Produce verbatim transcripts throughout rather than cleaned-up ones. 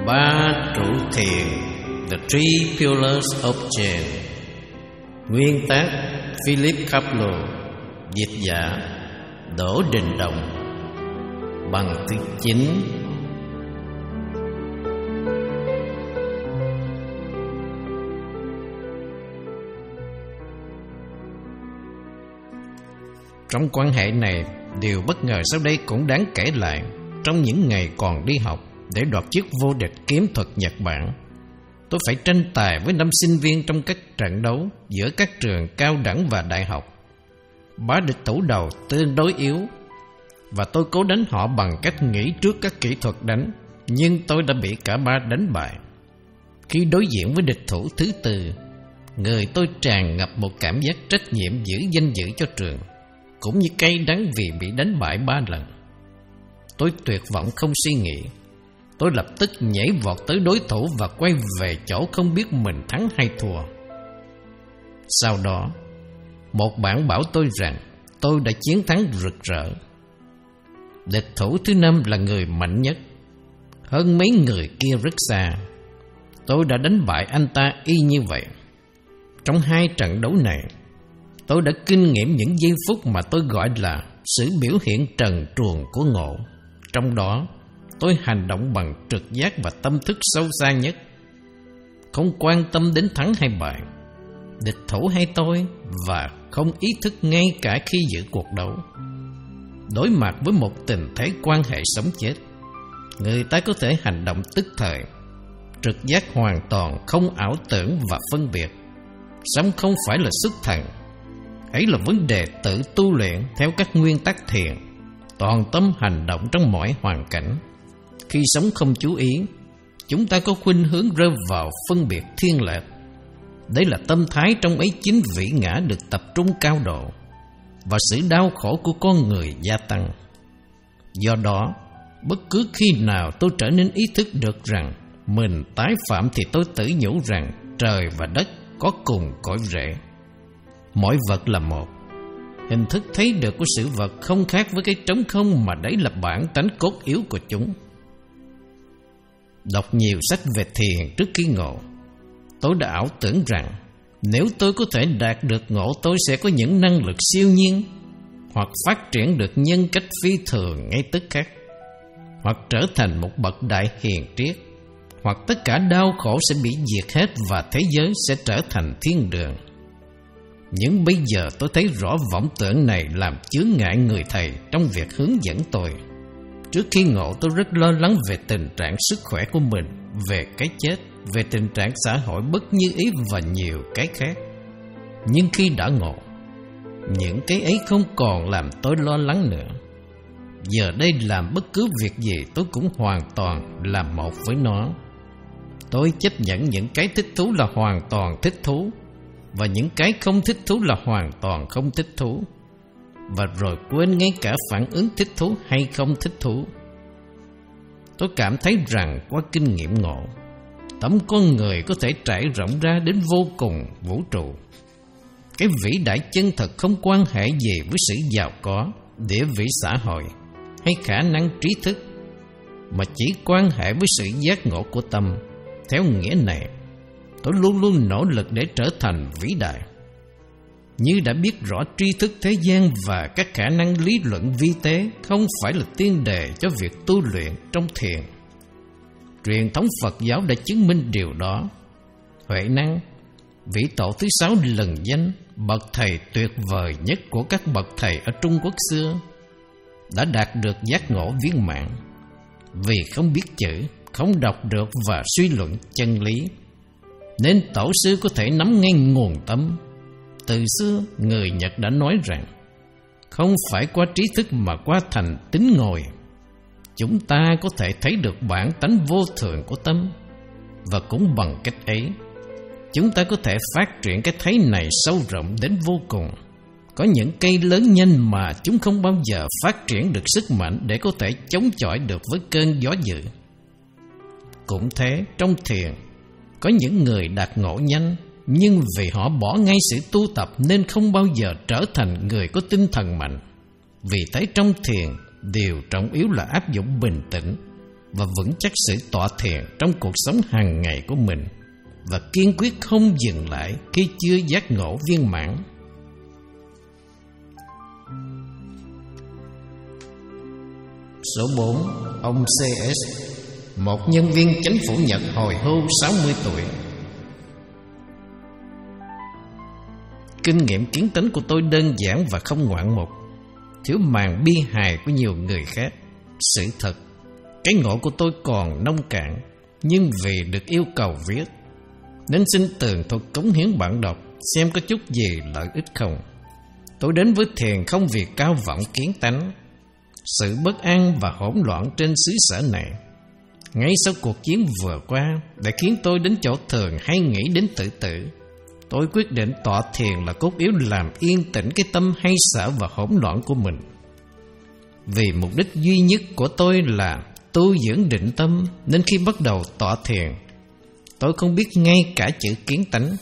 Ba trụ thiền, The Three Pillars of Zen. Nguyên tác Philip Kapleau, dịch giả Đỗ Đình Đồng. Bằng thứ chín. Trong quan hệ này, điều bất ngờ sau đây cũng đáng kể lại. Trong những ngày còn đi học, để đoạt chức vô địch kiếm thuật Nhật Bản, tôi phải tranh tài với năm sinh viên trong các trận đấu giữa các trường cao đẳng và đại học. Ba địch thủ đầu tương đối yếu, và tôi cố đánh họ bằng cách nghĩ trước các kỹ thuật đánh, nhưng tôi đã bị cả ba đánh bại. Khi đối diện với địch thủ thứ tư, người tôi tràn ngập một cảm giác trách nhiệm giữ danh dự cho trường, cũng như cay đắng vì bị đánh bại ba lần. Tôi tuyệt vọng không suy nghĩ. Tôi lập tức nhảy vọt tới đối thủ và quay về chỗ không biết mình thắng hay thua. Sau đó, một bạn bảo tôi rằng tôi đã chiến thắng rực rỡ. Địch thủ thứ năm là người mạnh nhất, hơn mấy người kia rất xa. Tôi đã đánh bại anh ta y như vậy. Trong hai trận đấu này, tôi đã kinh nghiệm những giây phút mà tôi gọi là sự biểu hiện trần truồng của ngộ. Trong đó, tôi hành động bằng trực giác và tâm thức sâu xa nhất, không quan tâm đến thắng hay bại, địch thủ hay tôi, và không ý thức ngay cả khi giữ cuộc đấu. Đối mặt với một tình thế quan hệ sống chết, người ta có thể hành động tức thời, trực giác hoàn toàn, không ảo tưởng và phân biệt. Song không phải là xuất thần. Ấy là vấn đề tự tu luyện theo các nguyên tắc thiền, toàn tâm hành động trong mọi hoàn cảnh. Khi sống không chú ý, chúng ta có khuynh hướng rơi vào phân biệt thiên lệch. Đấy là tâm thái trong ấy chính vĩ ngã được tập trung cao độ, và sự đau khổ của con người gia tăng. Do đó, bất cứ khi nào tôi trở nên ý thức được rằng mình tái phạm, thì tôi tự nhủ rằng trời và đất có cùng cội rễ. Mọi vật là một. Hình thức thấy được của sự vật không khác với cái trống không, mà đấy là bản tánh cốt yếu của chúng. Đọc nhiều sách về thiền trước khi ngộ, tôi đã ảo tưởng rằng nếu tôi có thể đạt được ngộ, tôi sẽ có những năng lực siêu nhiên, hoặc phát triển được nhân cách phi thường ngay tức khắc, hoặc trở thành một bậc đại hiền triết, hoặc tất cả đau khổ sẽ bị diệt hết và thế giới sẽ trở thành thiên đường. Nhưng bây giờ tôi thấy rõ vọng tưởng này làm chướng ngại người thầy trong việc hướng dẫn tôi. Trước khi ngộ, tôi rất lo lắng về tình trạng sức khỏe của mình, về cái chết, về tình trạng xã hội bất như ý và nhiều cái khác. Nhưng khi đã ngộ, những cái ấy không còn làm tôi lo lắng nữa. Giờ đây làm bất cứ việc gì tôi cũng hoàn toàn làm một với nó. Tôi chấp nhận những cái thích thú là hoàn toàn thích thú, và những cái không thích thú là hoàn toàn không thích thú, và rồi quên ngay cả phản ứng thích thú hay không thích thú. Tôi cảm thấy rằng qua kinh nghiệm ngộ, tấm con người có thể trải rộng ra đến vô cùng vũ trụ. Cái vĩ đại chân thật không quan hệ gì với sự giàu có, địa vị xã hội hay khả năng trí thức, mà chỉ quan hệ với sự giác ngộ của tâm. Theo nghĩa này, tôi luôn luôn nỗ lực để trở thành vĩ đại. Như đã biết rõ, tri thức thế gian và các khả năng lý luận vi tế không phải là tiên đề cho việc tu luyện trong thiền. Truyền thống Phật giáo đã chứng minh điều đó. Huệ Năng, vị tổ thứ sáu lừng danh, bậc thầy tuyệt vời nhất của các bậc thầy ở Trung Quốc xưa, đã đạt được giác ngộ viên mãn. Vì không biết chữ, không đọc được và suy luận chân lý, nên tổ sư có thể nắm ngay nguồn tâm. Từ xưa, người Nhật đã nói rằng không phải qua trí thức mà qua thành tín ngồi, chúng ta có thể thấy được bản tánh vô thường của tâm. Và cũng bằng cách ấy, chúng ta có thể phát triển cái thấy này sâu rộng đến vô cùng. Có những cây lớn nhanh mà chúng không bao giờ phát triển được sức mạnh để có thể chống chọi được với cơn gió dữ. Cũng thế, trong thiền, có những người đạt ngộ nhanh, nhưng vì họ bỏ ngay sự tu tập nên không bao giờ trở thành người có tinh thần mạnh. Vì thế trong thiền, điều trọng yếu là áp dụng bình tĩnh và vững chắc sự tọa thiền trong cuộc sống hàng ngày của mình, và kiên quyết không dừng lại khi chưa giác ngộ viên mãn. Số bốn. Ông xê ét, một nhân viên chính phủ Nhật hồi hưu sáu mươi tuổi. Kinh nghiệm kiến tánh của tôi đơn giản và không ngoạn mục, thiếu màn bi hài của nhiều người khác. Sự thật, cái ngộ của tôi còn nông cạn, nhưng vì được yêu cầu viết, nên xin tường thuật cống hiến bạn đọc xem có chút gì lợi ích không. Tôi đến với thiền không vì cao vọng kiến tánh. Sự bất an và hỗn loạn trên xứ sở này, ngay sau cuộc chiến vừa qua, đã khiến tôi đến chỗ thường hay nghĩ đến tự tử. Tôi quyết định tọa thiền là cốt yếu làm yên tĩnh cái tâm hay sợ và hỗn loạn của mình. Vì mục đích duy nhất của tôi là tu dưỡng định tâm, nên khi bắt đầu tọa thiền, tôi không biết ngay cả chữ kiến tánh.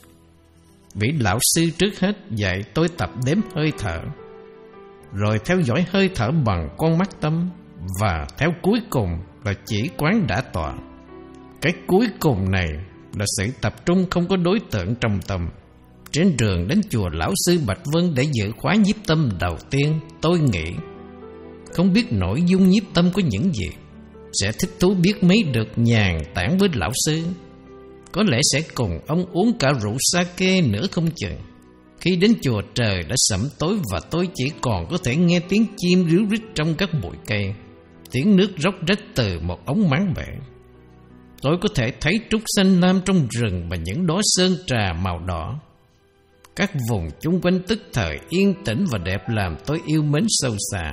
Vị lão sư trước hết dạy tôi tập đếm hơi thở, rồi theo dõi hơi thở bằng con mắt tâm, và theo cuối cùng là chỉ quán đã tọa. Cái cuối cùng này là sự tập trung không có đối tượng trong tâm. Trên đường đến chùa Lão Sư Bạch Vân để dự khóa nhiếp tâm đầu tiên, tôi nghĩ không biết nội dung nhiếp tâm có những gì, sẽ thích thú biết mấy được nhàn tản với lão sư. Có lẽ sẽ cùng ông uống cả rượu sake nữa không chừng. Khi đến chùa trời đã sẩm tối và tôi chỉ còn có thể nghe tiếng chim ríu rít trong các bụi cây, tiếng nước róc rách từ một ống máng bể. Tôi có thể thấy trúc xanh lam trong rừng và những đóa sơn trà màu đỏ. Các vùng chung quanh tức thời yên tĩnh và đẹp làm tôi yêu mến sâu xa.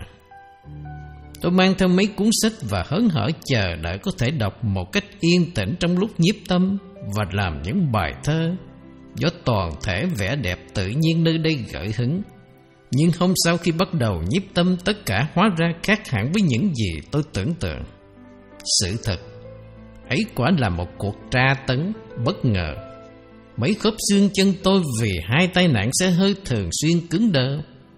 Tôi mang theo mấy cuốn sách và hớn hở chờ đợi có thể đọc một cách yên tĩnh trong lúc nhiếp tâm và làm những bài thơ do toàn thể vẻ đẹp tự nhiên nơi đây gợi hứng. Nhưng hôm sau khi bắt đầu nhiếp tâm, tất cả hóa ra khác hẳn với những gì tôi tưởng tượng. Sự thật ấy quả là một cuộc tra tấn bất ngờ. Mấy khớp xương chân tôi vì hai tai nạn xe hơi thường xuyên cứng đơ.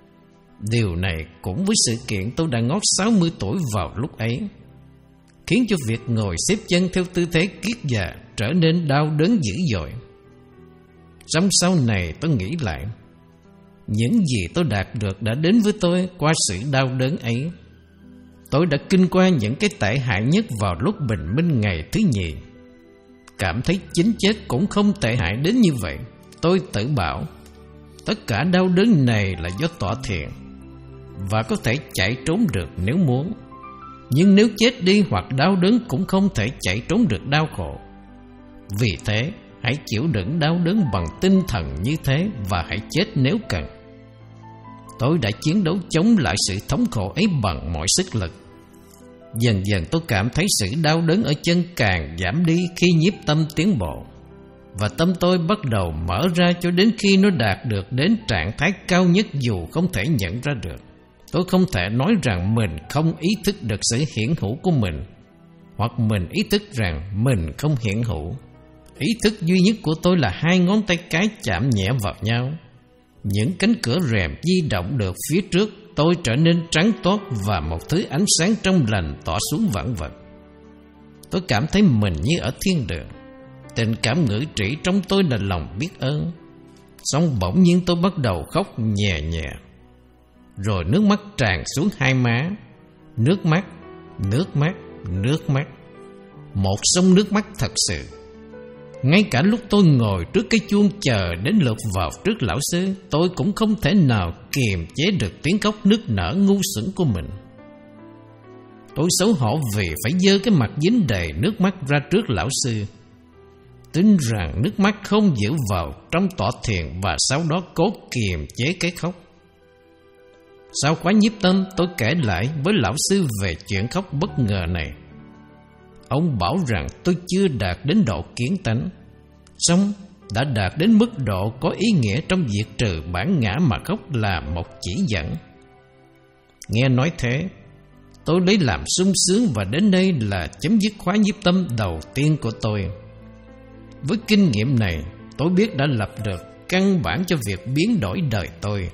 Điều này cũng với sự kiện tôi đã ngót sáu mươi tuổi vào lúc ấy, khiến cho việc ngồi xếp chân theo tư thế kiết già trở nên đau đớn dữ dội. Trong sau này tôi nghĩ lại, những gì tôi đạt được đã đến với tôi qua sự đau đớn ấy. Tôi đã kinh qua những cái tệ hại nhất vào lúc bình minh ngày thứ nhì, cảm thấy chính chết cũng không tệ hại đến như vậy. Tôi tự bảo tất cả đau đớn này là do tọa thiền, và có thể chạy trốn được nếu muốn. Nhưng nếu chết đi hoặc đau đớn cũng không thể chạy trốn được đau khổ. Vì thế hãy chịu đựng đau đớn bằng tinh thần như thế, và hãy chết nếu cần. Tôi đã chiến đấu chống lại sự thống khổ ấy bằng mọi sức lực. Dần dần tôi cảm thấy sự đau đớn ở chân càng giảm đi khi nhiếp tâm tiến bộ, và tâm tôi bắt đầu mở ra cho đến khi nó đạt được đến trạng thái cao nhất dù không thể nhận ra được. Tôi không thể nói rằng mình không ý thức được sự hiện hữu của mình, hoặc mình ý thức rằng mình không hiện hữu. Ý thức duy nhất của tôi là hai ngón tay cái chạm nhẹ vào nhau. Những cánh cửa rèm di động được phía trước tôi trở nên trắng toát, và một thứ ánh sáng trong lành tỏa xuống vạn vật. Tôi cảm thấy mình như ở thiên đường. Tình cảm ngữ trị trong tôi là lòng biết ơn. Xong bỗng nhiên tôi bắt đầu khóc nhẹ nhẹ, rồi nước mắt tràn xuống hai má. Nước mắt, nước mắt, nước mắt. Một sông nước mắt thật sự. Ngay cả lúc tôi ngồi trước cái chuông chờ đến lượt vào trước lão sư, tôi cũng không thể nào kiềm chế được tiếng khóc nức nở ngu xuẩn của mình. Tôi xấu hổ vì phải giơ cái mặt dính đầy nước mắt ra trước lão sư. Tin rằng nước mắt không giữ vào trong tọa thiền, và sau đó cố kiềm chế cái khóc. Sau khóa nhiếp tâm, tôi kể lại với lão sư về chuyện khóc bất ngờ này. Ông bảo rằng tôi chưa đạt đến độ kiến tánh, song đã đạt đến mức độ có ý nghĩa trong việc trừ bản ngã mà khóc là một chỉ dẫn. Nghe nói thế, tôi lấy làm sung sướng, và đến đây là chấm dứt khóa nhiếp tâm đầu tiên của tôi. Với kinh nghiệm này, tôi biết đã lập được căn bản cho việc biến đổi đời tôi.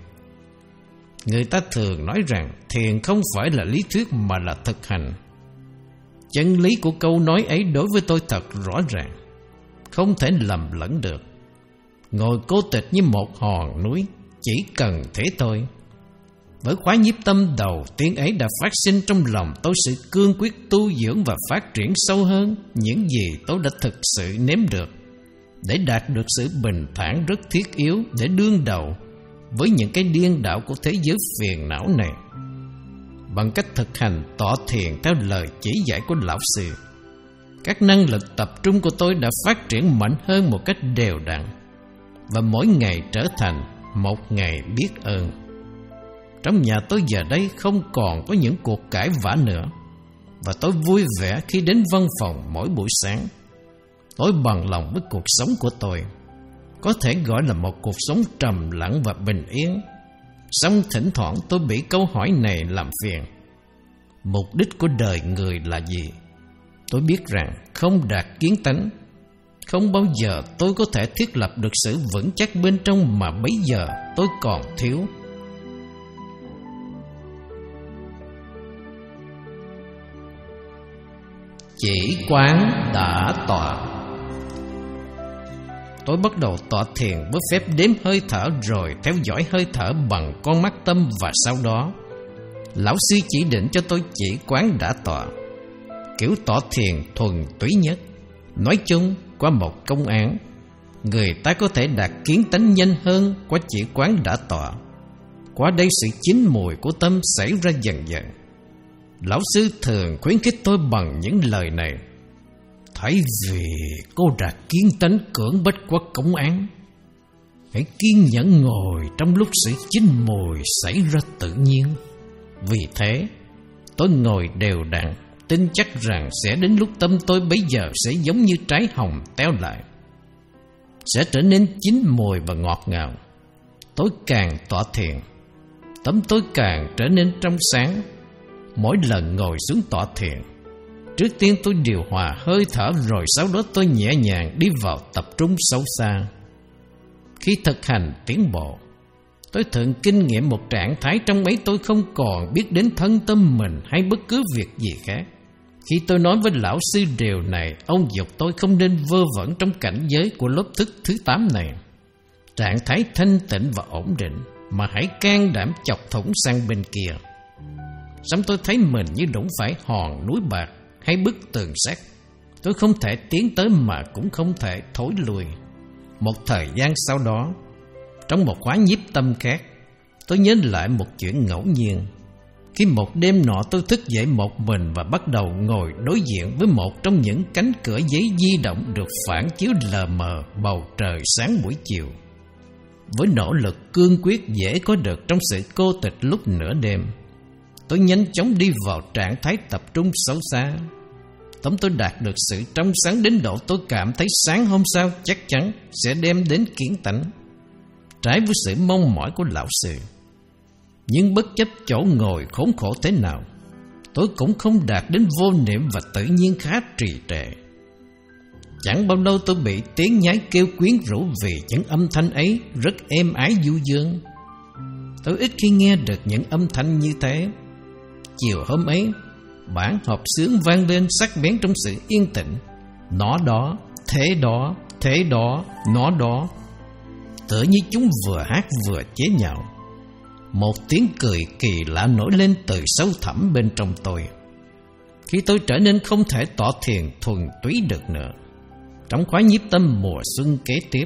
Người ta thường nói rằng thiền không phải là lý thuyết mà là thực hành. Chân lý của câu nói ấy đối với tôi thật rõ ràng, không thể lầm lẫn được. Ngồi cô tịch như một hòn núi, chỉ cần thế thôi. Với khóa nhiếp tâm đầu tiên ấy đã phát sinh trong lòng tôi sự cương quyết tu dưỡng và phát triển sâu hơn những gì tôi đã thực sự nếm được, để đạt được sự bình thản rất thiết yếu để đương đầu với những cái điên đảo của thế giới phiền não này. Bằng cách thực hành tọa thiền theo lời chỉ dạy của lão sư, các năng lực tập trung của tôi đã phát triển mạnh hơn một cách đều đặn, và mỗi ngày trở thành một ngày biết ơn. Trong nhà tôi giờ đây không còn có những cuộc cãi vã nữa, và tôi vui vẻ khi đến văn phòng mỗi buổi sáng. Tôi bằng lòng với cuộc sống của tôi, có thể gọi là một cuộc sống trầm lặng và bình yên. Song thỉnh thoảng tôi bị câu hỏi này làm phiền: mục đích của đời người là gì? Tôi biết rằng không đạt kiến tánh, không bao giờ tôi có thể thiết lập được sự vững chắc bên trong mà bấy giờ tôi còn thiếu. Chỉ quán đã tọa. Tôi bắt đầu tọa thiền với phép đếm hơi thở, rồi theo dõi hơi thở bằng con mắt tâm, và sau đó lão sư chỉ định cho tôi chỉ quán đã tọa, kiểu tọa thiền thuần túy nhất. Nói chung, qua một công án, người ta có thể đạt kiến tánh nhanh hơn qua chỉ quán đã tọa. Qua đây sự chín mùi của tâm xảy ra dần dần. Lão sư thường khuyến khích tôi bằng những lời này: thay vì cô đạt kiến tánh cưỡng bách qua công án, hãy kiên nhẫn ngồi trong lúc sự chín mùi xảy ra tự nhiên. Vì thế, tôi ngồi đều đặn, tin chắc rằng sẽ đến lúc tâm tôi bấy giờ sẽ giống như trái hồng teo lại, sẽ trở nên chín mùi và ngọt ngào. Tôi càng tọa thiền, tâm tôi càng trở nên trong sáng. Mỗi lần ngồi xuống tọa thiền, trước tiên tôi điều hòa hơi thở, rồi sau đó tôi nhẹ nhàng đi vào tập trung sâu xa. Khi thực hành tiến bộ, tôi thường kinh nghiệm một trạng thái trong ấy tôi không còn biết đến thân tâm mình hay bất cứ việc gì khác. Khi tôi nói với lão sư điều này, ông dục tôi không nên vơ vẩn trong cảnh giới của lớp thức thứ tám này, trạng thái thanh tịnh và ổn định, mà hãy can đảm chọc thủng sang bên kia. Xong tôi thấy mình như đụng phải hòn núi bạc hay bức tường sắt. Tôi không thể tiến tới mà cũng không thể thối lui. Một thời gian sau đó, trong một khóa nhiếp tâm khác, tôi nhớ lại một chuyện ngẫu nhiên. Khi một đêm nọ tôi thức dậy một mình và bắt đầu ngồi đối diện với một trong những cánh cửa giấy di động được phản chiếu lờ mờ bầu trời sáng buổi chiều. Với nỗ lực cương quyết dễ có được trong sự cô tịch lúc nửa đêm, tôi nhanh chóng đi vào trạng thái tập trung sâu xa. Tóm tôi đạt được sự trong sáng đến độ tôi cảm thấy sáng hôm sau chắc chắn sẽ đem đến kiến tánh, trái với sự mong mỏi của lão sư. Nhưng bất chấp chỗ ngồi khốn khổ thế nào, tôi cũng không đạt đến vô niệm và tự nhiên khá trì trệ. Chẳng bao lâu tôi bị tiếng nhái kêu quyến rũ vì những âm thanh ấy rất êm ái du dương. Tôi ít khi nghe được những âm thanh như thế. Chiều hôm ấy, bản hợp xướng vang lên sắc bén trong sự yên tĩnh. Nó đó, thế đó, thế đó, nó đó. Tựa như chúng vừa hát vừa chế nhạo. Một tiếng cười kỳ lạ nổi lên từ sâu thẳm bên trong tôi. Khi tôi trở nên không thể tọa thiền thuần túy được nữa, trong khóa nhiếp tâm mùa xuân kế tiếp,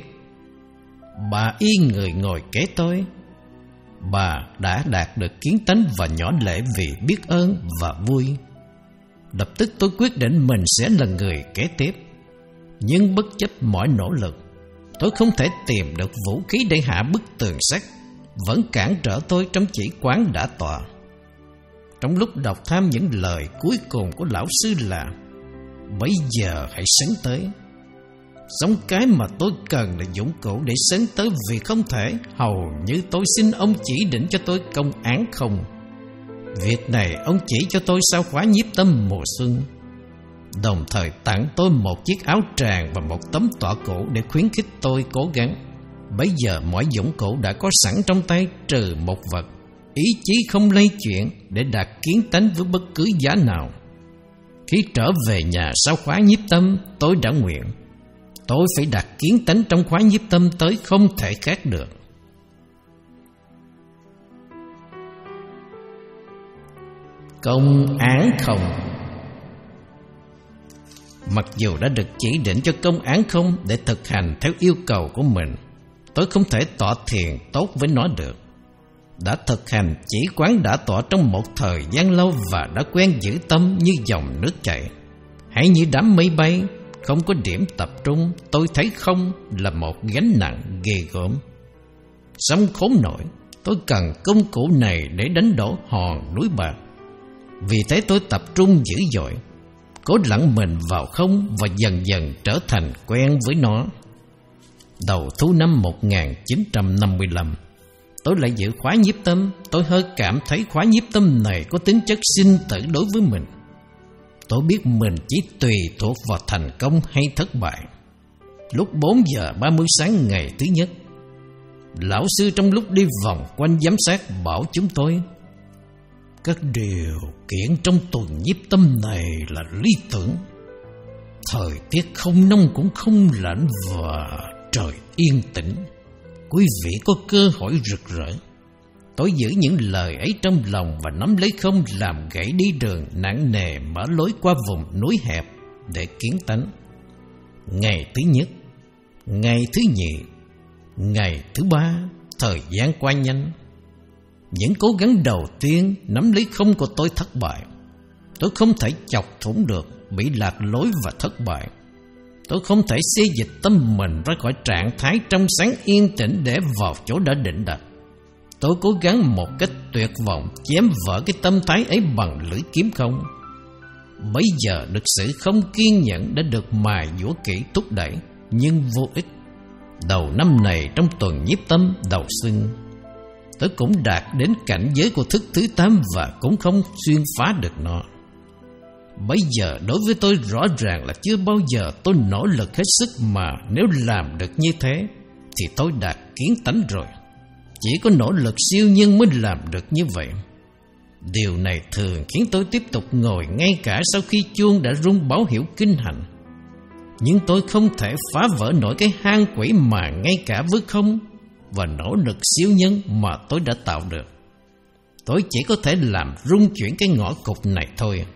bà y người ngồi kế tôi. Bà đã đạt được kiến tánh và nhỏ lệ vì biết ơn và vui. Lập tức tôi quyết định mình sẽ là người kế tiếp. Nhưng bất chấp mọi nỗ lực, tôi không thể tìm được vũ khí để hạ bức tường sắt vẫn cản trở tôi trong chỉ quán đã tọa. Trong lúc đọc tham những lời cuối cùng của lão sư là: bây giờ hãy sấn tới. Xong cái mà tôi cần là dụng cụ để sấn tới, vì không thể hầu như tôi xin ông chỉ định cho tôi công án không. Việc này ông chỉ cho tôi sau khóa nhiếp tâm mùa xuân, đồng thời tặng tôi một chiếc áo tràng và một tấm tọa cụ để khuyến khích tôi cố gắng. Bây giờ mọi dụng cụ đã có sẵn trong tay, trừ một vật: ý chí không lay chuyển để đạt kiến tánh với bất cứ giá nào. Khi trở về nhà sau khóa nhiếp tâm, tôi đã nguyện tôi phải đặt kiến tánh trong khóa nhiếp tâm tới không thể khác được. Công án không. Mặc dù đã được chỉ định cho công án không để thực hành theo yêu cầu của mình, tôi không thể tọa thiền tốt với nó được. Đã thực hành chỉ quán đã tọa trong một thời gian lâu và đã quen giữ tâm như dòng nước chảy, hay như đám mây bay, không có điểm tập trung. Tôi thấy không là một gánh nặng ghê gớm. Xong khốn nổi, tôi cần công cụ này để đánh đổ hòn núi bạc. Vì thế tôi tập trung dữ dội, cố lặn mình vào không và dần dần trở thành quen với nó. Đầu thu năm một nghìn chín trăm năm mươi lăm, tôi lại giữ khóa nhiếp tâm. Tôi hơi cảm thấy khóa nhiếp tâm này có tính chất sinh tử đối với mình. Tôi biết mình chỉ tùy thuộc vào thành công hay thất bại. Lúc bốn giờ ba mươi sáng ngày thứ nhất, lão sư trong lúc đi vòng quanh giám sát bảo chúng tôi: các điều kiện trong tuần nhiếp tâm này là lý tưởng. Thời tiết không nóng cũng không lạnh và trời yên tĩnh. Quý vị có cơ hội rực rỡ. Tôi giữ những lời ấy trong lòng và nắm lấy không làm gãy đi đường nặng nề mở lối qua vùng núi hẹp để kiến tánh. Ngày thứ nhất, ngày thứ nhì, ngày thứ ba, thời gian qua nhanh. Những cố gắng đầu tiên nắm lấy không của tôi thất bại. Tôi không thể chọc thủng được, bị lạc lối và thất bại. Tôi không thể xê dịch tâm mình ra khỏi trạng thái trong sáng yên tĩnh để vào chỗ đã định đặt. Tôi cố gắng một cách tuyệt vọng chém vỡ cái tâm thái ấy bằng lưỡi kiếm không. Bây giờ được sự không kiên nhẫn đã được mài dũa kỹ thúc đẩy, nhưng vô ích. Đầu năm này trong tuần nhiếp tâm đầu xuân, tôi cũng đạt đến cảnh giới của thức thứ tám và cũng không xuyên phá được nó. Bây giờ đối với tôi rõ ràng là chưa bao giờ tôi nỗ lực hết sức, mà nếu làm được như thế thì tôi đạt kiến tánh rồi. Chỉ có nỗ lực siêu nhân mới làm được như vậy. Điều này thường khiến tôi tiếp tục ngồi ngay cả sau khi chuông đã rung báo hiệu kinh hành. Nhưng tôi không thể phá vỡ nổi cái hang quỷ mà ngay cả với không và nỗ lực siêu nhân mà tôi đã tạo được. Tôi chỉ có thể làm rung chuyển cái ngõ cụt này thôi.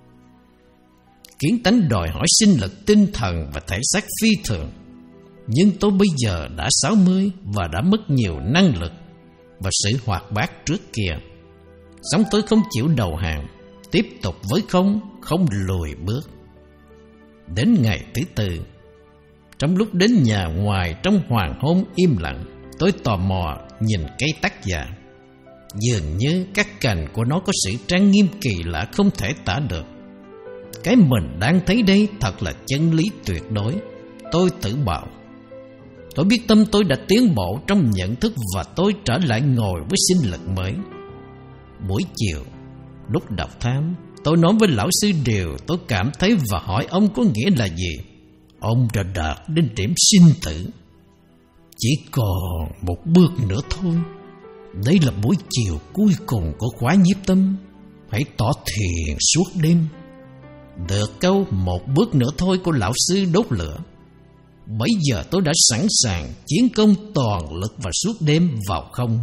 Kiến tánh đòi hỏi sinh lực tinh thần và thể xác phi thường. Nhưng tôi bây giờ đã sáu mươi và đã mất nhiều năng lực và sự hoạt bát trước kia. Xong tôi không chịu đầu hàng, tiếp tục với không, không lùi bước. Đến ngày thứ tư, trong lúc đến nhà ngoài trong hoàng hôn im lặng, tôi tò mò nhìn cây tắc già. Dường như các cành của nó có sự trang nghiêm kỳ lạ không thể tả được. Cái mình đang thấy đây thật là chân lý tuyệt đối, tôi tự bảo. Tôi biết tâm tôi đã tiến bộ trong nhận thức và tôi trở lại ngồi với sinh lực mới. Buổi chiều, lúc đọc thám, tôi nói với lão sư điều tôi cảm thấy và hỏi ông có nghĩa là gì. Ông đã đạt đến điểm sinh tử. Chỉ còn một bước nữa thôi. Đây là buổi chiều cuối cùng của khóa nhiếp tâm. Hãy tỏ thiền suốt đêm. Được câu một bước nữa thôi của lão sư đốt lửa. Bây giờ tôi đã sẵn sàng chiến công toàn lực và suốt đêm vào không.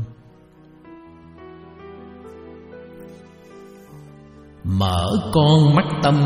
Mở con mắt tâm.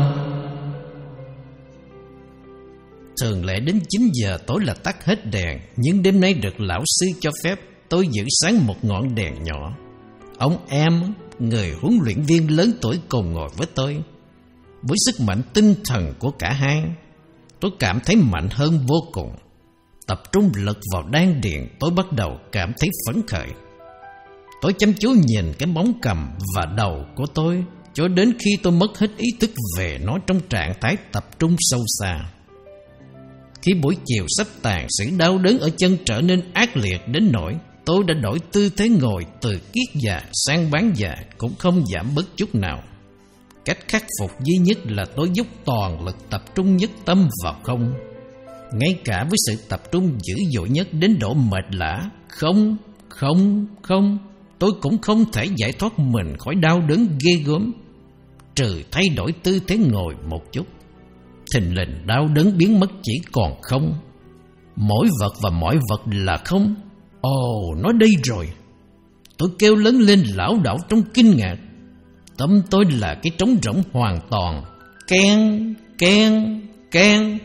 Thường lệ đến chín giờ tối là tắt hết đèn, nhưng đêm nay được lão sư cho phép tôi giữ sáng một ngọn đèn nhỏ. Ông em, người huấn luyện viên lớn tuổi cùng ngồi với tôi. Với sức mạnh tinh thần của cả hai, tôi cảm thấy mạnh hơn vô cùng. Tập trung lực vào đan điền, tôi bắt đầu cảm thấy phấn khởi. Tôi chăm chú nhìn cái bóng cầm và đầu của tôi cho đến khi tôi mất hết ý thức về nó trong trạng thái tập trung sâu xa. Khi buổi chiều sắp tàn, sự đau đớn ở chân trở nên ác liệt đến nỗi tôi đã đổi tư thế ngồi từ kiết già sang bán già cũng không giảm bớt chút nào. Cách khắc phục duy nhất là tôi dốc toàn lực tập trung nhất tâm vào không. Ngay cả với sự tập trung dữ dội nhất đến độ mệt lả, không, không, không, tôi cũng không thể giải thoát mình khỏi đau đớn ghê gớm. trừ thay đổi tư thế ngồi một chút. Thình lình đau đớn biến mất chỉ còn không. Mỗi vật và mọi vật là không. Ồ, nó đây rồi. Tôi kêu lớn lên lảo đảo trong kinh ngạc. Tâm tôi là cái trống rỗng hoàn toàn. Keng, keng, keng.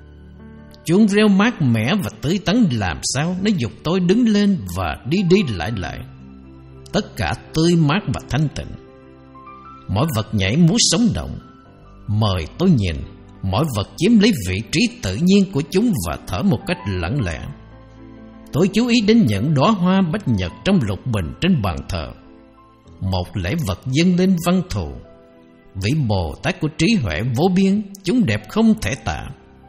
Chuông reo mát mẻ và tươi tắn làm sao nó giục tôi đứng lên và đi đi lại lại. Tất cả tươi mát và thanh tịnh. Mỗi vật nhảy múa sống động. Mời tôi nhìn. Mỗi vật chiếm lấy vị trí tự nhiên của chúng và thở một cách lặng lẽ. Tôi chú ý đến những đóa hoa bách nhật trong lục bình trên bàn thờ. Một lễ vật dâng lên văn thù. Vị Bồ Tát của trí huệ vô biên, chúng đẹp không thể tả.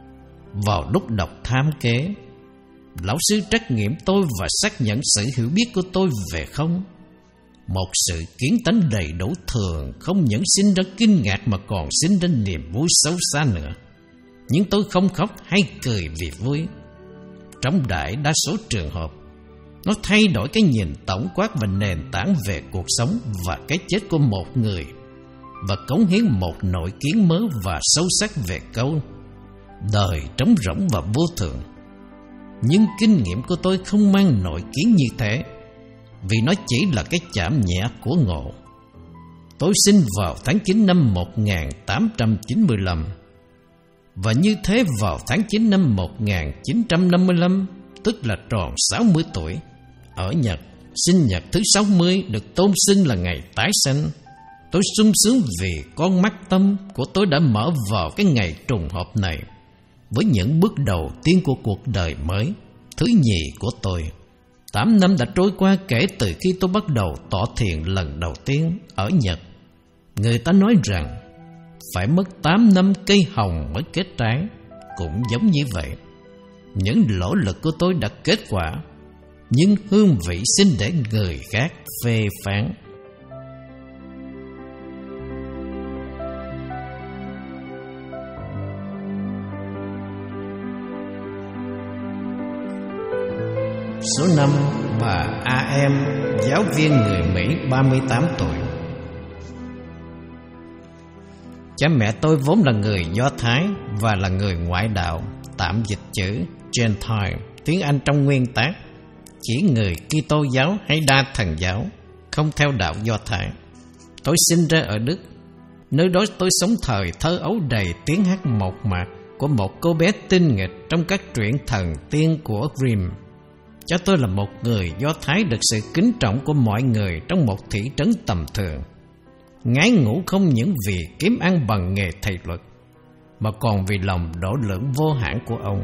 Vào lúc đọc tham kế, lão sư trắc nghiệm tôi và xác nhận sự hiểu biết của tôi về không. Một sự kiến tánh đầy đủ thường không những sinh ra kinh ngạc mà còn sinh ra niềm vui sâu xa nữa. Nhưng tôi không khóc hay cười vì vui. Trong đại đa số trường hợp, nó thay đổi cái nhìn tổng quát và nền tảng về cuộc sống và cái chết của một người, và cống hiến một nội kiến mới và sâu sắc về câu đời trống rỗng và vô thường. Nhưng kinh nghiệm của tôi không mang nội kiến như thế, vì nó chỉ là cái chạm nhẹ của ngộ. Tôi sinh vào tháng chín năm một nghìn tám trăm chín mươi lăm, và như thế vào tháng chín năm một nghìn chín trăm năm mươi lăm, tức là tròn sáu mươi tuổi, ở Nhật, sinh nhật thứ sáu mươi được tôn xưng là ngày tái sanh. Tôi sung sướng vì con mắt tâm của tôi đã mở vào cái ngày trùng hợp này, với những bước đầu tiên của cuộc đời mới, thứ nhì của tôi. Tám năm đã trôi qua kể từ khi tôi bắt đầu tọa thiền lần đầu tiên ở Nhật. Người ta nói rằng phải mất tám năm cây hồng mới kết trái. Cũng giống như vậy, những nỗ lực của tôi đã kết quả, nhưng hương vị xin để người khác phê phán. Số năm, bà a em, giáo viên người Mỹ ba mươi tám tuổi. Cha mẹ tôi vốn là người Do Thái và là người ngoại đạo, tạm dịch chữ Gentile, tiếng Anh trong nguyên tác, chỉ người Kitô giáo hay đa thần giáo, không theo đạo Do Thái. Tôi sinh ra ở Đức, nơi đó tôi sống thời thơ ấu đầy tiếng hát mộc mạc của một cô bé tinh nghịch trong các truyện thần tiên của Grimm. Cha tôi là một người Do Thái được sự kính trọng của mọi người trong một thị trấn tầm thường. Ngái ngủ không những vì kiếm ăn bằng nghề thầy luật, mà còn vì lòng độ lượng vô hạn của ông.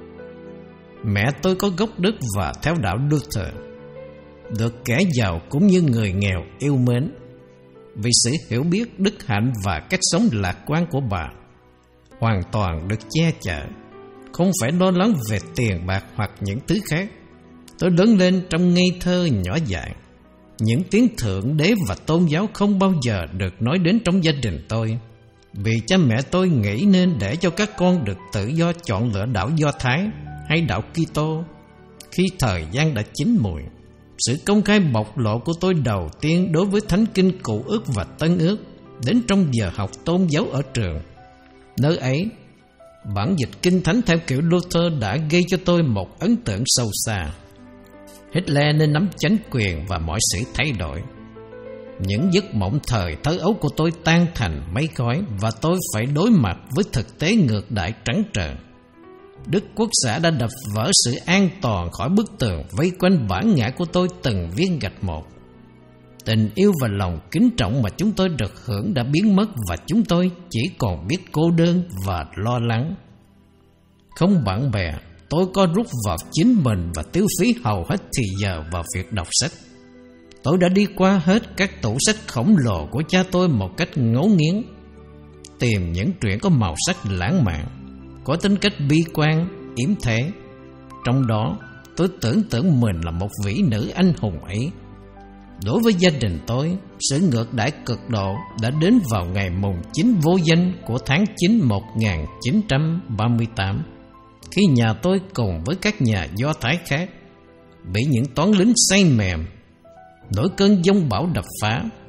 Mẹ tôi có gốc Đức và theo đạo Luther, được kẻ giàu cũng như người nghèo yêu mến vì sự hiểu biết, đức hạnh và cách sống lạc quan của bà. Hoàn toàn được che chở, không phải lo lắng về tiền bạc hoặc những thứ khác. Tôi lớn lên trong ngây thơ nhỏ dại. Những tiếng thượng đế và tôn giáo không bao giờ được nói đến trong gia đình tôi, vì cha mẹ tôi nghĩ nên để cho các con được tự do chọn lựa đạo Do Thái hay đạo Kitô. Khi thời gian đã chín mùi, sự công khai bộc lộ của tôi đầu tiên đối với Thánh Kinh Cựu Ước và Tân Ước đến trong giờ học tôn giáo ở trường. Nơi ấy, bản dịch Kinh Thánh theo kiểu Luther đã gây cho tôi một ấn tượng sâu xa. Hitler nên nắm chánh quyền và mọi sự thay đổi. Những giấc mộng thời thơ ấu của tôi tan thành mây khói, và tôi phải đối mặt với thực tế ngược đại trắng trợn. Đức Quốc xã đã đập vỡ sự an toàn khỏi bức tường vây quanh bản ngã của tôi từng viên gạch một. Tình yêu và lòng kính trọng mà chúng tôi được hưởng đã biến mất, và chúng tôi chỉ còn biết cô đơn và lo lắng. Không bạn bè, tôi có rút vào chính mình và tiêu phí hầu hết thì giờ vào việc đọc sách. Tôi đã đi qua hết các tủ sách khổng lồ của cha tôi một cách ngấu nghiến, tìm những truyện có màu sắc lãng mạn, có tính cách bi quan, yếm thế. Trong đó, tôi tưởng tượng mình là một vĩ nữ anh hùng ấy. Đối với gia đình tôi, sự ngược đãi cực độ đã đến vào ngày mùng chín vô danh của tháng chín một nghìn chín trăm ba mươi tám, khi nhà tôi cùng với các nhà Do Thái khác bị những toán lính say mềm, nổi cơn giông bão đập phá.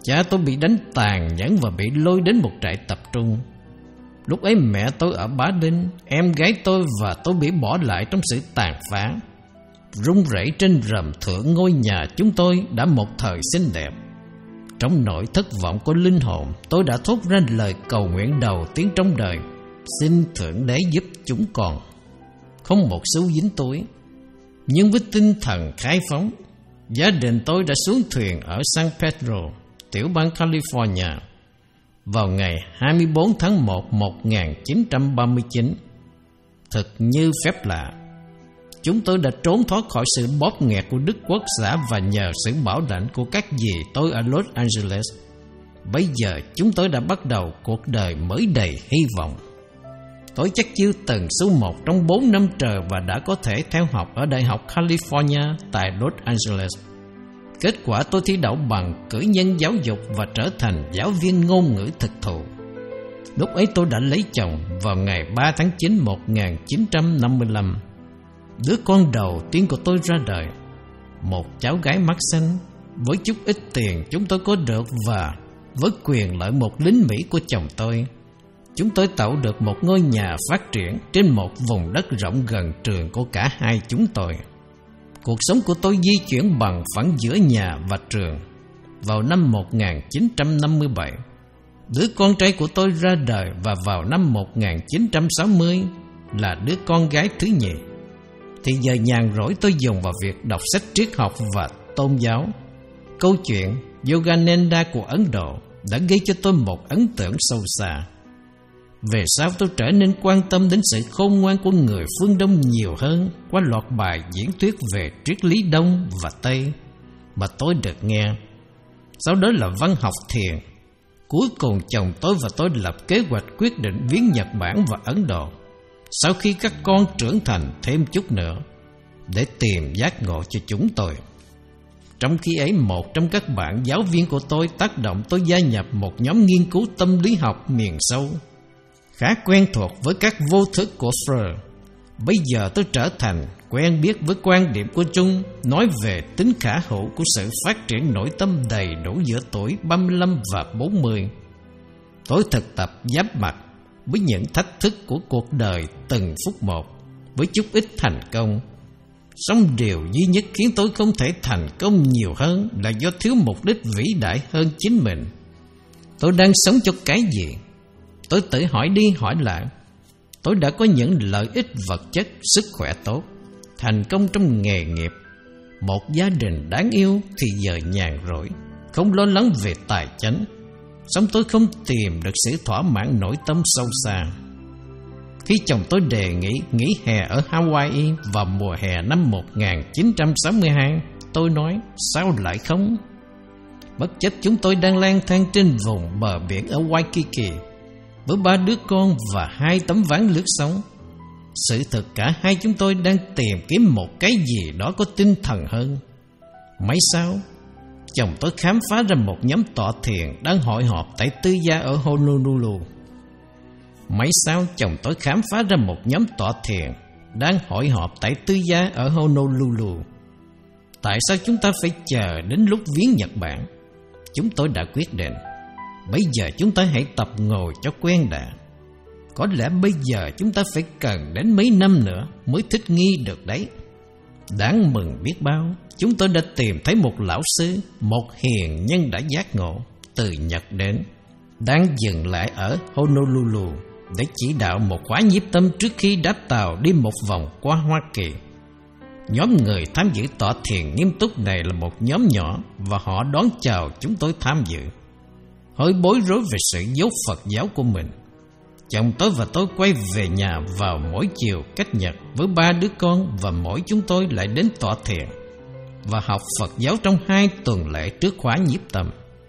Cha tôi bị đánh tàn nhẫn và bị lôi đến một trại tập trung. Lúc ấy mẹ tôi ở Bá Đinh, em gái tôi và tôi bị bỏ lại trong sự tàn phá. Rung rẩy trên rầm thượng ngôi nhà chúng tôi đã một thời xinh đẹp. Trong nỗi thất vọng của linh hồn, tôi đã thốt ra lời cầu nguyện đầu tiên trong đời: xin Thượng Đế giúp chúng con. Không một xu dính túi. Nhưng với tinh thần khai phóng, gia đình tôi đã xuống thuyền ở San Pedro, tiểu bang California, vào ngày hai mươi bốn tháng một năm một nghìn chín trăm ba mươi chín. Thật như phép lạ, chúng tôi đã trốn thoát khỏi sự bóp nghẹt của Đức Quốc xã và nhờ sự bảo lãnh của các dì tôi ở Los Angeles. Bây giờ chúng tôi đã bắt đầu cuộc đời mới đầy hy vọng. Tôi chắc chiêu từng xu một trong bốn năm trời và đã có thể theo học ở Đại học California tại Los Angeles. Kết quả tôi thi đậu bằng cử nhân giáo dục và trở thành giáo viên ngôn ngữ thực thụ. Lúc ấy tôi đã lấy chồng vào ngày ba tháng chín năm một nghìn chín trăm năm mươi lăm. Đứa con đầu tiên của tôi ra đời, một cháu gái mắt xanh. Với chút ít tiền chúng tôi có được và với quyền lợi một lính Mỹ của chồng tôi, chúng tôi tạo được một ngôi nhà phát triển trên một vùng đất rộng gần trường của cả hai chúng tôi. Cuộc sống của tôi di chuyển bằng phẳng giữa nhà và trường. Vào năm một nghìn chín trăm năm mươi bảy, đứa con trai của tôi ra đời và vào năm một nghìn chín trăm sáu mươi là đứa con gái thứ nhì. Thì giờ nhàn rỗi tôi dùng vào việc đọc sách triết học và tôn giáo. Câu chuyện Yogananda của Ấn Độ đã gây cho tôi một ấn tượng sâu xa. Về sau tôi trở nên quan tâm đến sự khôn ngoan của người phương Đông nhiều hơn qua loạt bài diễn thuyết về triết lý Đông và Tây mà tôi được nghe. Sau đó là văn học thiền. Cuối cùng chồng tôi và tôi lập kế hoạch quyết định viếng Nhật Bản và Ấn Độ sau khi các con trưởng thành thêm chút nữa để tìm giác ngộ cho chúng tôi. Trong khi ấy, một trong các bạn giáo viên của tôi tác động tôi gia nhập một nhóm nghiên cứu tâm lý học miền sâu, khá quen thuộc với các vô thức của Freud. Bây giờ tôi trở thành quen biết với quan điểm của Trung nói về tính khả hữu của sự phát triển nội tâm đầy đủ giữa tuổi ba mươi lăm và bốn mươi. Tôi thực tập giáp mặt với những thách thức của cuộc đời từng phút một, với chút ít thành công. Song điều duy nhất khiến tôi không thể thành công nhiều hơn là do thiếu mục đích vĩ đại hơn chính mình. Tôi đang sống cho cái gì? Tôi tự hỏi đi hỏi lại. Tôi đã có những lợi ích vật chất, sức khỏe tốt, thành công trong nghề nghiệp, một gia đình đáng yêu, thì giờ nhàn rỗi, không lo lắng về tài chính. Song tôi không tìm được sự thỏa mãn nội tâm sâu xa. Khi chồng tôi đề nghị nghỉ hè ở Hawaii vào mùa hè năm một nghìn chín trăm sáu mươi hai, tôi nói sao lại không? Bất chấp chúng tôi đang lang thang trên vùng bờ biển ở Waikiki với ba đứa con và hai tấm ván lướt sóng, sự thật cả hai chúng tôi đang tìm kiếm một cái gì đó có tinh thần hơn. Mấy sau, chồng tôi khám phá ra một nhóm tọa thiền đang hội họp tại tư gia ở Honolulu. Mấy sau, chồng tôi khám phá ra một nhóm tọa thiền đang hội họp tại tư gia ở Honolulu. Tại sao chúng ta phải chờ đến lúc viếng Nhật Bản? Chúng tôi đã quyết định, bây giờ chúng ta hãy tập ngồi cho quen đã. Có lẽ bây giờ chúng ta phải cần đến mấy năm nữa mới thích nghi được đấy. Đáng mừng biết bao, chúng tôi đã tìm thấy một lão sư, một hiền nhân đã giác ngộ từ Nhật đến, đang dừng lại ở Honolulu để chỉ đạo một khóa nhiếp tâm trước khi đáp tàu đi một vòng qua Hoa Kỳ. Nhóm người tham dự tọa thiền nghiêm túc này là một nhóm nhỏ và họ đón chào chúng tôi tham dự. Hơi bối rối về sự dấu Phật giáo của mình, chồng tôi và tôi quay về nhà vào mỗi chiều cách nhật với ba đứa con, và mỗi chúng tôi lại đến tọa thiền và học Phật giáo trong hai tuần lễ trước khóa nhiếp tâm.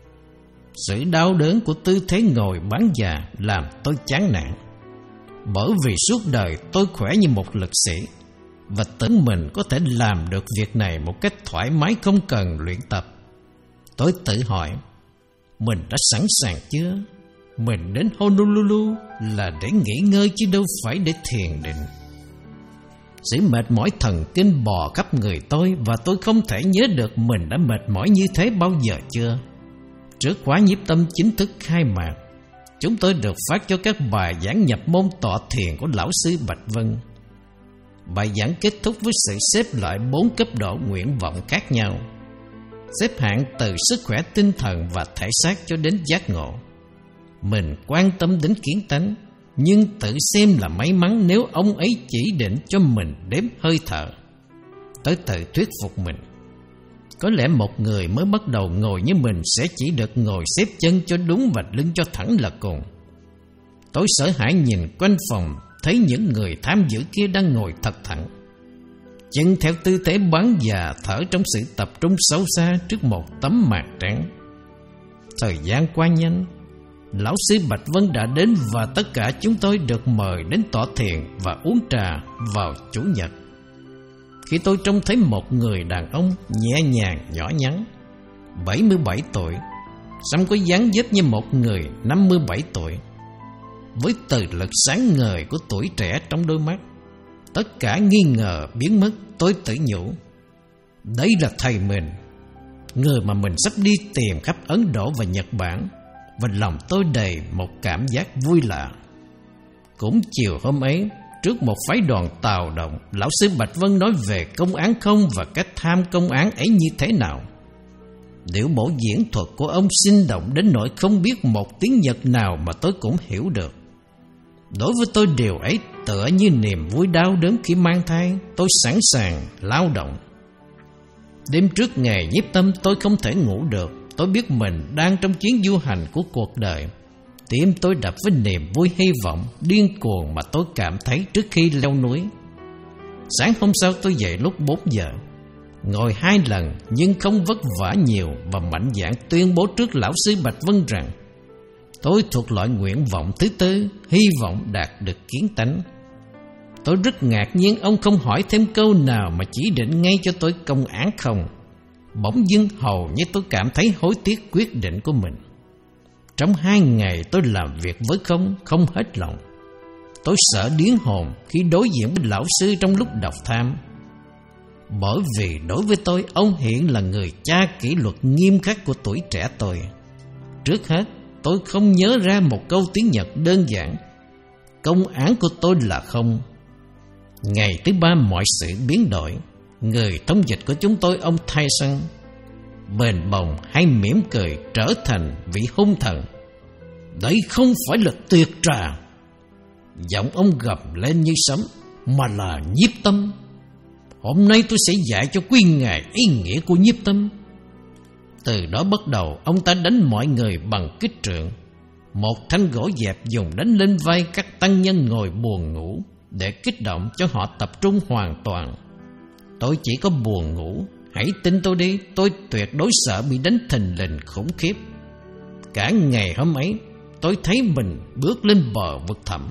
Sự đau đớn của tư thế ngồi bán già làm tôi chán nản, bởi vì suốt đời tôi khỏe như một lực sĩ và tưởng mình có thể làm được việc này một cách thoải mái không cần luyện tập. Tôi tự hỏi, mình đã sẵn sàng chưa? Mình đến Honolulu là để nghỉ ngơi chứ đâu phải để thiền định. Sự mệt mỏi thần kinh bò khắp người tôi và tôi không thể nhớ được mình đã mệt mỏi như thế bao giờ chưa. Trước khóa nhiếp tâm chính thức khai mạc, chúng tôi được phát cho các bài giảng nhập môn tọa thiền của lão sư Bạch Vân. Bài giảng kết thúc với sự xếp loại bốn cấp độ nguyện vọng khác nhau, xếp hạng từ sức khỏe tinh thần và thể xác cho đến giác ngộ. Mình quan tâm đến kiến tánh, nhưng tự xem là may mắn nếu ông ấy chỉ định cho mình đếm hơi thở. Tôi tự thuyết phục mình, có lẽ một người mới bắt đầu ngồi như mình sẽ chỉ được ngồi xếp chân cho đúng và lưng cho thẳng là cùng. Tôi sợ hãi nhìn quanh phòng, thấy những người tham dự kia đang ngồi thật thẳng, chân theo tư thế bán già, thở trong sự tập trung sâu xa trước một tấm màn trắng. Thời gian qua nhanh, lão sư Bạch Vân đã đến và tất cả chúng tôi được mời đến tọa thiền và uống trà vào Chủ nhật. Khi tôi trông thấy một người đàn ông nhẹ nhàng nhỏ nhắn, bảy mươi bảy tuổi, xăm có dáng dấp như một người năm mươi bảy tuổi, với từ lực sáng ngời của tuổi trẻ trong đôi mắt, tất cả nghi ngờ biến mất. Tôi tự nhủ, đây là thầy mình, người mà mình sắp đi tìm khắp Ấn Độ và Nhật Bản, và lòng tôi đầy một cảm giác vui lạ. Cũng chiều hôm ấy, trước một phái đoàn tào động, lão sư Bạch Vân nói về công án không và cách tham công án ấy như thế nào. Điệu bộ diễn thuật của ông sinh động đến nỗi không biết một tiếng Nhật nào mà tôi cũng hiểu được. Đối với tôi điều ấy tựa như niềm vui đau đớn khi mang thai. Tôi sẵn sàng lao động. Đêm trước ngày nhiếp tâm tôi không thể ngủ được. Tôi biết mình đang trong chuyến du hành của cuộc đời. Tim tôi đập với niềm vui hy vọng điên cuồng mà tôi cảm thấy trước khi leo núi. Sáng hôm sau tôi dậy lúc bốn giờ, ngồi hai lần nhưng không vất vả nhiều, và mạnh dạn tuyên bố trước lão sư Bạch Vân rằng tôi thuộc loại nguyện vọng thứ tư, hy vọng đạt được kiến tánh. Tôi rất ngạc nhiên ông không hỏi thêm câu nào mà chỉ định ngay cho tôi công án không. Bỗng dưng hầu như tôi cảm thấy hối tiếc quyết định của mình. Trong hai ngày tôi làm việc với không, không hết lòng. Tôi sợ điên hồn khi đối diện với lão sư trong lúc đọc tham. Bởi vì đối với tôi, ông hiện là người cha kỷ luật nghiêm khắc của tuổi trẻ tôi. Trước hết, tôi không nhớ ra một câu tiếng Nhật đơn giản: công án của tôi là không. Ngày thứ ba mọi sự biến đổi. Người thông dịch của chúng tôi, ông Tyson, bền bồng hay mỉm cười trở thành vị hung thần. Đây không phải là tuyệt trà, giọng ông gầm lên như sấm, mà là nhiếp tâm. Hôm nay tôi sẽ dạy cho quý ngài ý nghĩa của nhiếp tâm. Từ đó bắt đầu, ông ta đánh mọi người bằng kích trượng, một thanh gỗ dẹp dùng đánh lên vai các tăng nhân ngồi buồn ngủ, để kích động cho họ tập trung hoàn toàn. Tôi chỉ có buồn ngủ, hãy tin tôi đi, tôi tuyệt đối sợ bị đánh thình lình khủng khiếp. Cả ngày hôm ấy, tôi thấy mình bước lên bờ vực thẳm.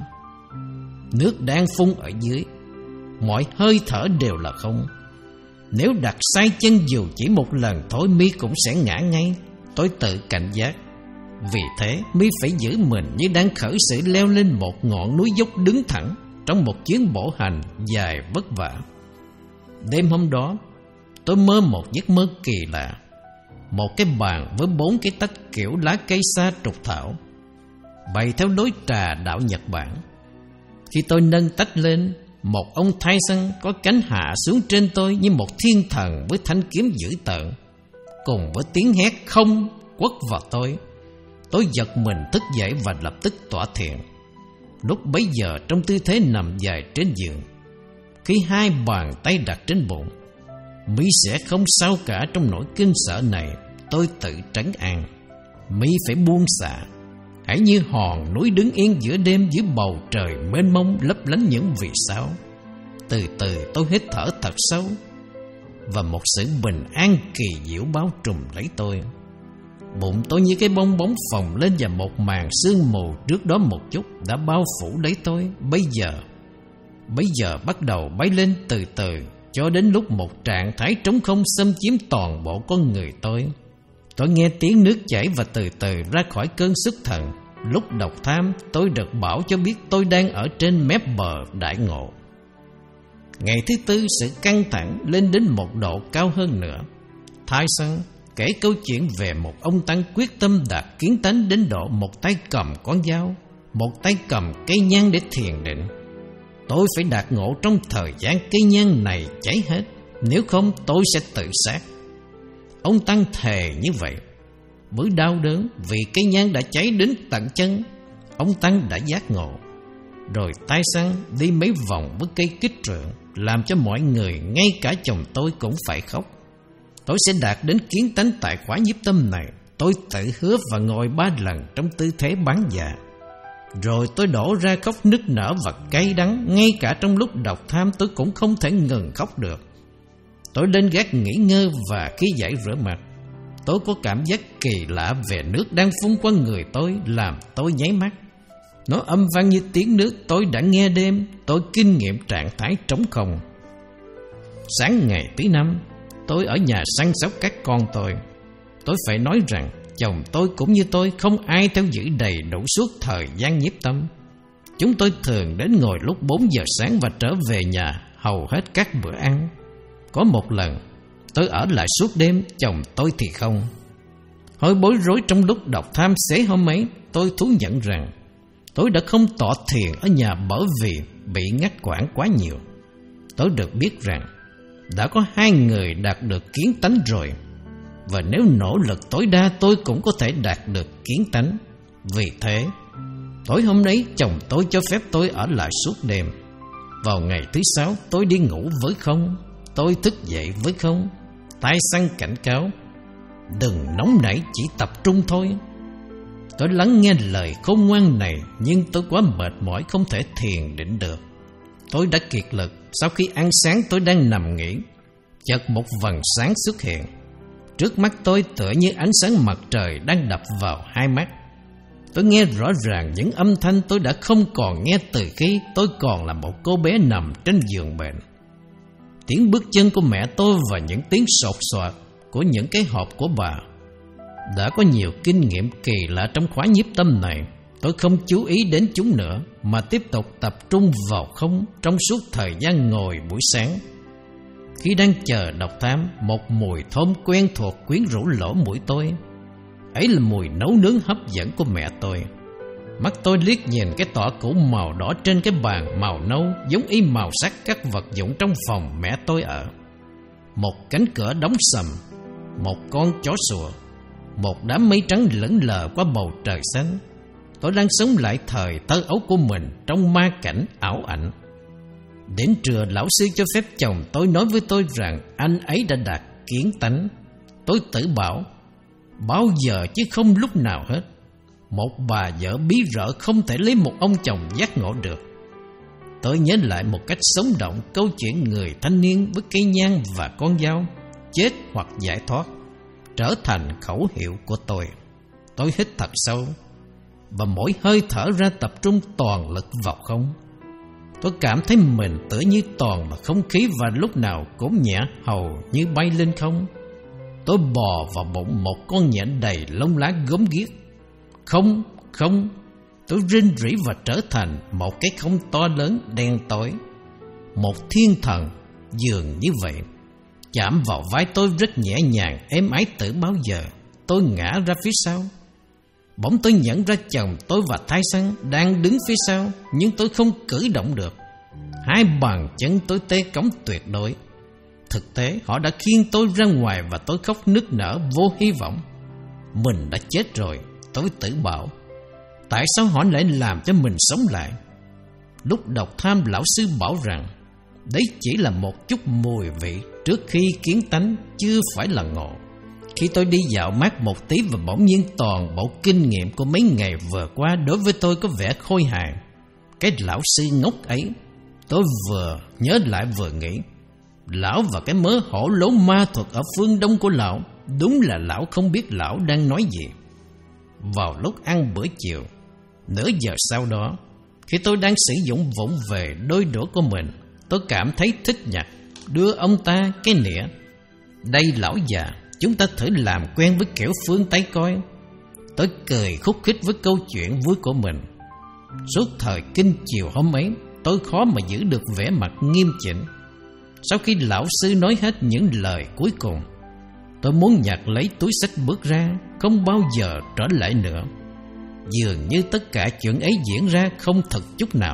Nước đang phun ở dưới, mọi hơi thở đều là không. Nếu đặt sai chân dù chỉ một lần thôi, mi cũng sẽ ngã ngay. Tôi tự cảnh giác. Vì thế, mi phải giữ mình như đang khởi sự leo lên một ngọn núi dốc đứng thẳng trong một chuyến bộ hành dài vất vả. Đêm hôm đó, tôi mơ một giấc mơ kỳ lạ. Một cái bàn với bốn cái tách kiểu lá cây sa trục thảo, bày theo đối trà đạo Nhật Bản. Khi tôi nâng tách lên, một ông thái săn có cánh hạ xuống trên tôi như một thiên thần với thanh kiếm dữ tợn. Cùng với tiếng hét không quất vào tôi, tôi giật mình thức dậy và lập tức tọa thiền. Lúc bấy giờ trong tư thế nằm dài trên giường, khi hai bàn tay đặt trên bụng, mi sẽ không sao cả trong nỗi kinh sợ này. Tôi tự trấn an, mi phải buông xả, hãy như hòn núi đứng yên giữa đêm dưới bầu trời mênh mông lấp lánh những vì sao. Từ từ tôi hít thở thật sâu, và một sự bình an kỳ diệu bao trùm lấy tôi. Bụng tôi như cái bong bóng phồng lên, và một màn sương mù trước đó một chút đã bao phủ lấy tôi. Bây giờ Bây giờ bắt đầu bay lên từ từ, cho đến lúc một trạng thái trống không xâm chiếm toàn bộ con người tôi. Tôi nghe tiếng nước chảy và từ từ ra khỏi cơn xuất thần. Lúc đọc tham, tôi được bảo cho biết tôi đang ở trên mép bờ đại ngộ. Ngày thứ tư, sự căng thẳng lên đến một độ cao hơn nữa. Thái Sơn, kể câu chuyện về một ông tăng quyết tâm đạt kiến tánh đến độ một tay cầm con dao, một tay cầm cây nhang để thiền định. Tôi phải đạt ngộ trong thời gian cây nhang này cháy hết, nếu không tôi sẽ tự sát. Ông tăng thề như vậy. Bởi đau đớn vì cây nhang đã cháy đến tận chân, ông tăng đã giác ngộ. Rồi tay săn đi mấy vòng với cây kích trượng, làm cho mọi người, ngay cả chồng tôi cũng phải khóc. Tôi sẽ đạt đến kiến tánh tại khóa nhiếp tâm này. Tôi tự hứa và ngồi ba lần trong tư thế bán dạ. Rồi tôi đổ ra khóc nức nở và cay đắng. Ngay cả trong lúc độc tham tôi cũng không thể ngừng khóc được. Tôi lên gác nghỉ ngơi, và khi dậy rửa mặt, tôi có cảm giác kỳ lạ về nước đang phun qua người tôi, làm tôi nháy mắt. Nó âm vang như tiếng nước tôi đã nghe đêm. Tôi kinh nghiệm trạng thái trống không. Sáng ngày thứ năm, tôi ở nhà săn sóc các con tôi. Tôi phải nói rằng chồng tôi cũng như tôi, không ai theo giữ đầy đủ suốt thời gian nhiếp tâm. Chúng tôi thường đến ngồi lúc bốn giờ sáng và trở về nhà hầu hết các bữa ăn. Có một lần tôi ở lại suốt đêm, chồng tôi thì không. Hơi bối rối trong lúc độc tham xế hôm ấy, tôi thú nhận rằng tôi đã không tọa thiền ở nhà bởi vì bị ngắt quãng quá nhiều. Tôi được biết rằng đã có hai người đạt được kiến tánh rồi, và nếu nỗ lực tối đa tôi cũng có thể đạt được kiến tánh. Vì thế, tối hôm đấy chồng tôi cho phép tôi ở lại suốt đêm. Vào ngày thứ sáu tôi đi ngủ với không. Tôi thức dậy với không. Tai săn cảnh cáo: đừng nóng nảy, chỉ tập trung thôi. Tôi lắng nghe lời khôn ngoan này, nhưng tôi quá mệt mỏi không thể thiền định được. Tôi đã kiệt lực. Sau khi ăn sáng tôi đang nằm nghỉ, chợt một vầng sáng xuất hiện. Trước mắt tôi tựa như ánh sáng mặt trời đang đập vào hai mắt. Tôi nghe rõ ràng những âm thanh tôi đã không còn nghe từ khi tôi còn là một cô bé nằm trên giường bệnh. Tiếng bước chân của mẹ tôi và những tiếng sột soạt của những cái hộp của bà. Đã có nhiều kinh nghiệm kỳ lạ trong khóa nhiếp tâm này. Tôi không chú ý đến chúng nữa, mà tiếp tục tập trung vào không trong suốt thời gian ngồi buổi sáng. Khi đang chờ độc tham, một mùi thơm quen thuộc quyến rũ lỗ mũi tôi. Ấy là mùi nấu nướng hấp dẫn của mẹ tôi. Mắt tôi liếc nhìn cái tọa cũ màu đỏ trên cái bàn màu nâu, giống y màu sắc các vật dụng trong phòng mẹ tôi ở. Một cánh cửa đóng sầm, một con chó sủa, một đám mây trắng lững lờ qua bầu trời xanh. Tôi đang sống lại thời thơ ấu của mình trong ma cảnh ảo ảnh. Đến trưa, lão sư cho phép chồng tôi nói với tôi rằng anh ấy đã đạt kiến tánh. Tôi tự bảo, bao giờ chứ không lúc nào hết. Một bà vợ bí rợ không thể lấy một ông chồng giác ngộ được. Tôi nhớ lại một cách sống động câu chuyện người thanh niên với cây nhang và con dao, chết hoặc giải thoát, trở thành khẩu hiệu của tôi. Tôi hít thật sâu, và mỗi hơi thở ra tập trung toàn lực vào không. Tôi cảm thấy mình tựa như toàn là không khí, và lúc nào cũng nhẹ hầu như bay lên không. Tôi bò vào bụng một con nhện đầy lông lá gớm ghiếc. Không, không, tôi rinh rỉ và trở thành một cái không to lớn đen tối. Một thiên thần dường như vậy chạm vào vai tôi rất nhẹ nhàng, êm ái từ bao giờ. Tôi ngã ra phía sau. Bỗng tôi nhận ra chồng tôi và thai săn đang đứng phía sau, nhưng tôi không cử động được. Hai bàn chân tôi tê cống tuyệt đối. Thực tế họ đã khiêng tôi ra ngoài, và tôi khóc nức nở vô hy vọng. Mình đã chết rồi, tôi tự bảo. Tại sao họ lại làm cho mình sống lại? Lúc độc tham, lão sư bảo rằng đấy chỉ là một chút mùi vị trước khi kiến tánh, chưa phải là ngộ. Khi tôi đi dạo mát một tí, và bỗng nhiên toàn bộ kinh nghiệm của mấy ngày vừa qua đối với tôi có vẻ khôi hài. Cái lão sư ngốc ấy, tôi vừa nhớ lại vừa nghĩ, lão và cái mớ hổ lố ma thuật ở phương Đông của lão, đúng là lão không biết lão đang nói gì. Vào lúc ăn bữa chiều, nửa giờ sau đó, khi tôi đang sử dụng vụng về đôi đũa của mình, tôi cảm thấy thích nhặt, đưa ông ta cái nĩa. Đây lão già, chúng ta thử làm quen với kiểu phương Tây coi. Tôi cười khúc khích với câu chuyện vui của mình. Suốt thời kinh chiều hôm ấy, tôi khó mà giữ được vẻ mặt nghiêm chỉnh. Sau khi lão sư nói hết những lời cuối cùng, Tôi muốn nhặt lấy túi xách bước ra, không bao giờ trở lại nữa. Dường như tất cả chuyện ấy diễn ra không thật chút nào.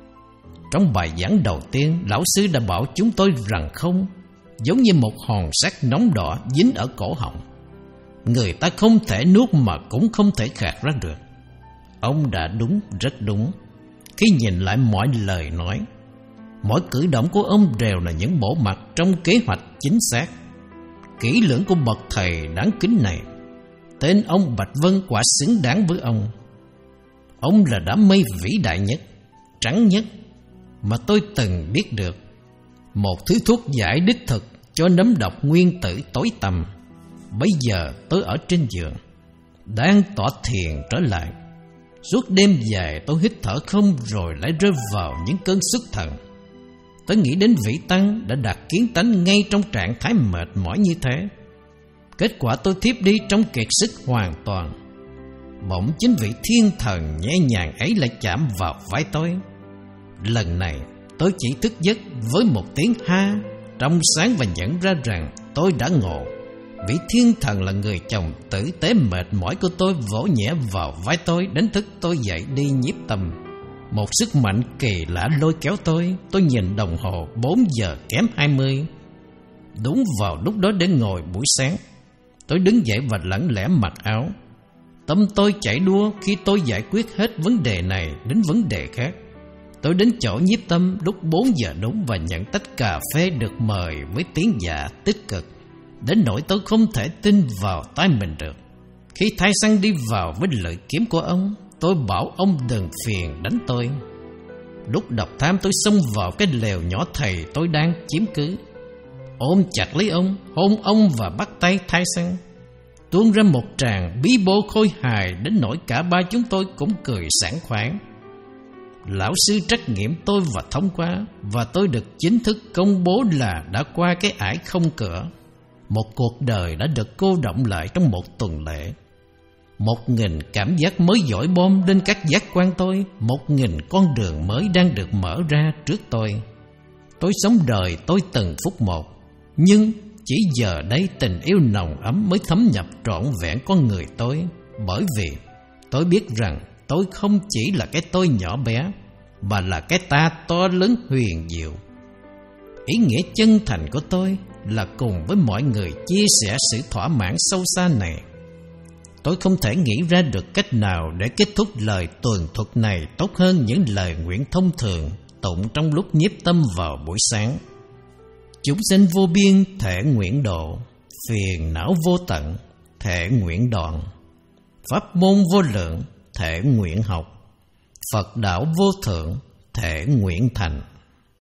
Trong bài giảng đầu tiên, lão sư đã bảo chúng tôi rằng không, giống như một hòn sắt nóng đỏ dính ở cổ họng. Người ta không thể nuốt mà cũng không thể khạc ra được. Ông đã đúng, rất đúng. Khi nhìn lại mọi lời nói, mỗi cử động của ông đều là những bộ mặt trong kế hoạch chính xác, kỹ lưỡng của bậc thầy đáng kính này. Tên ông Bạch Vân quả xứng đáng với ông. Ông là đám mây vĩ đại nhất, trắng nhất mà tôi từng biết được. Một thứ thuốc giải đích thực cho nấm độc nguyên tử tối tăm. Bây giờ tôi ở trên giường, đang tọa thiền trở lại. Suốt đêm dài tôi hít thở không, rồi lại rơi vào những cơn xuất thần. Tôi nghĩ đến vị tăng đã đặt kiến tánh ngay trong trạng thái mệt mỏi như thế. Kết quả tôi thiếp đi trong kiệt sức hoàn toàn. Bỗng chính vị thiên thần nhẹ nhàng ấy lại chạm vào vai tôi. Lần này tôi chỉ thức giấc với một tiếng ha trong sáng và nhận ra rằng tôi đã ngộ. Vị thiên thần là người chồng tử tế mệt mỏi của tôi vỗ nhẹ vào vai tôi, đánh thức tôi dậy đi nhiếp tâm. Một sức mạnh kỳ lạ lôi kéo tôi. Tôi nhìn đồng hồ, bốn giờ kém hai mươi. Đúng vào lúc đó để ngồi buổi sáng. Tôi đứng dậy và lẳng lẽ mặc áo. Tâm tôi chạy đua khi tôi giải quyết hết vấn đề này đến vấn đề khác. Tôi đến chỗ nhiếp tâm lúc bốn giờ đúng và nhận tách cà phê được mời với tiếng dạ tích cực, đến nỗi tôi không thể tin vào tai mình được. Khi thay xăng đi vào với lợi kiếm của ông, tôi bảo ông đừng phiền đánh tôi. Lúc độc tham tôi xông vào cái lều nhỏ thầy tôi đang chiếm cứ, ôm chặt lấy ông, hôn ông và bắt tay thay xăng. Tuôn ra một tràng bí bô khôi hài đến nỗi cả ba chúng tôi cũng cười sảng khoái. Lão sư trắc nghiệm tôi và thông qua, và tôi được chính thức công bố là đã qua cái ải không cửa. Một cuộc đời đã được cô đọng lại trong một tuần lễ. Một nghìn cảm giác mới dội bom lên các giác quan tôi. Một nghìn con đường mới đang được mở ra trước tôi. Tôi sống đời tôi từng phút một, nhưng chỉ giờ đây tình yêu nồng ấm mới thấm nhập trọn vẹn con người tôi. Bởi vì tôi biết rằng tôi không chỉ là cái tôi nhỏ bé, mà là cái ta to lớn huyền diệu. Ý nghĩa chân thành của tôi là cùng với mọi người chia sẻ sự thỏa mãn sâu xa này. Tôi không thể nghĩ ra được cách nào để kết thúc lời tường thuật này tốt hơn những lời nguyện thông thường tụng trong lúc nhiếp tâm vào buổi sáng. Chúng sanh vô biên thể nguyện độ, phiền não vô tận thể nguyện đoạn, pháp môn vô lượng thể nguyện học, Phật đạo vô thượng thể nguyện thành.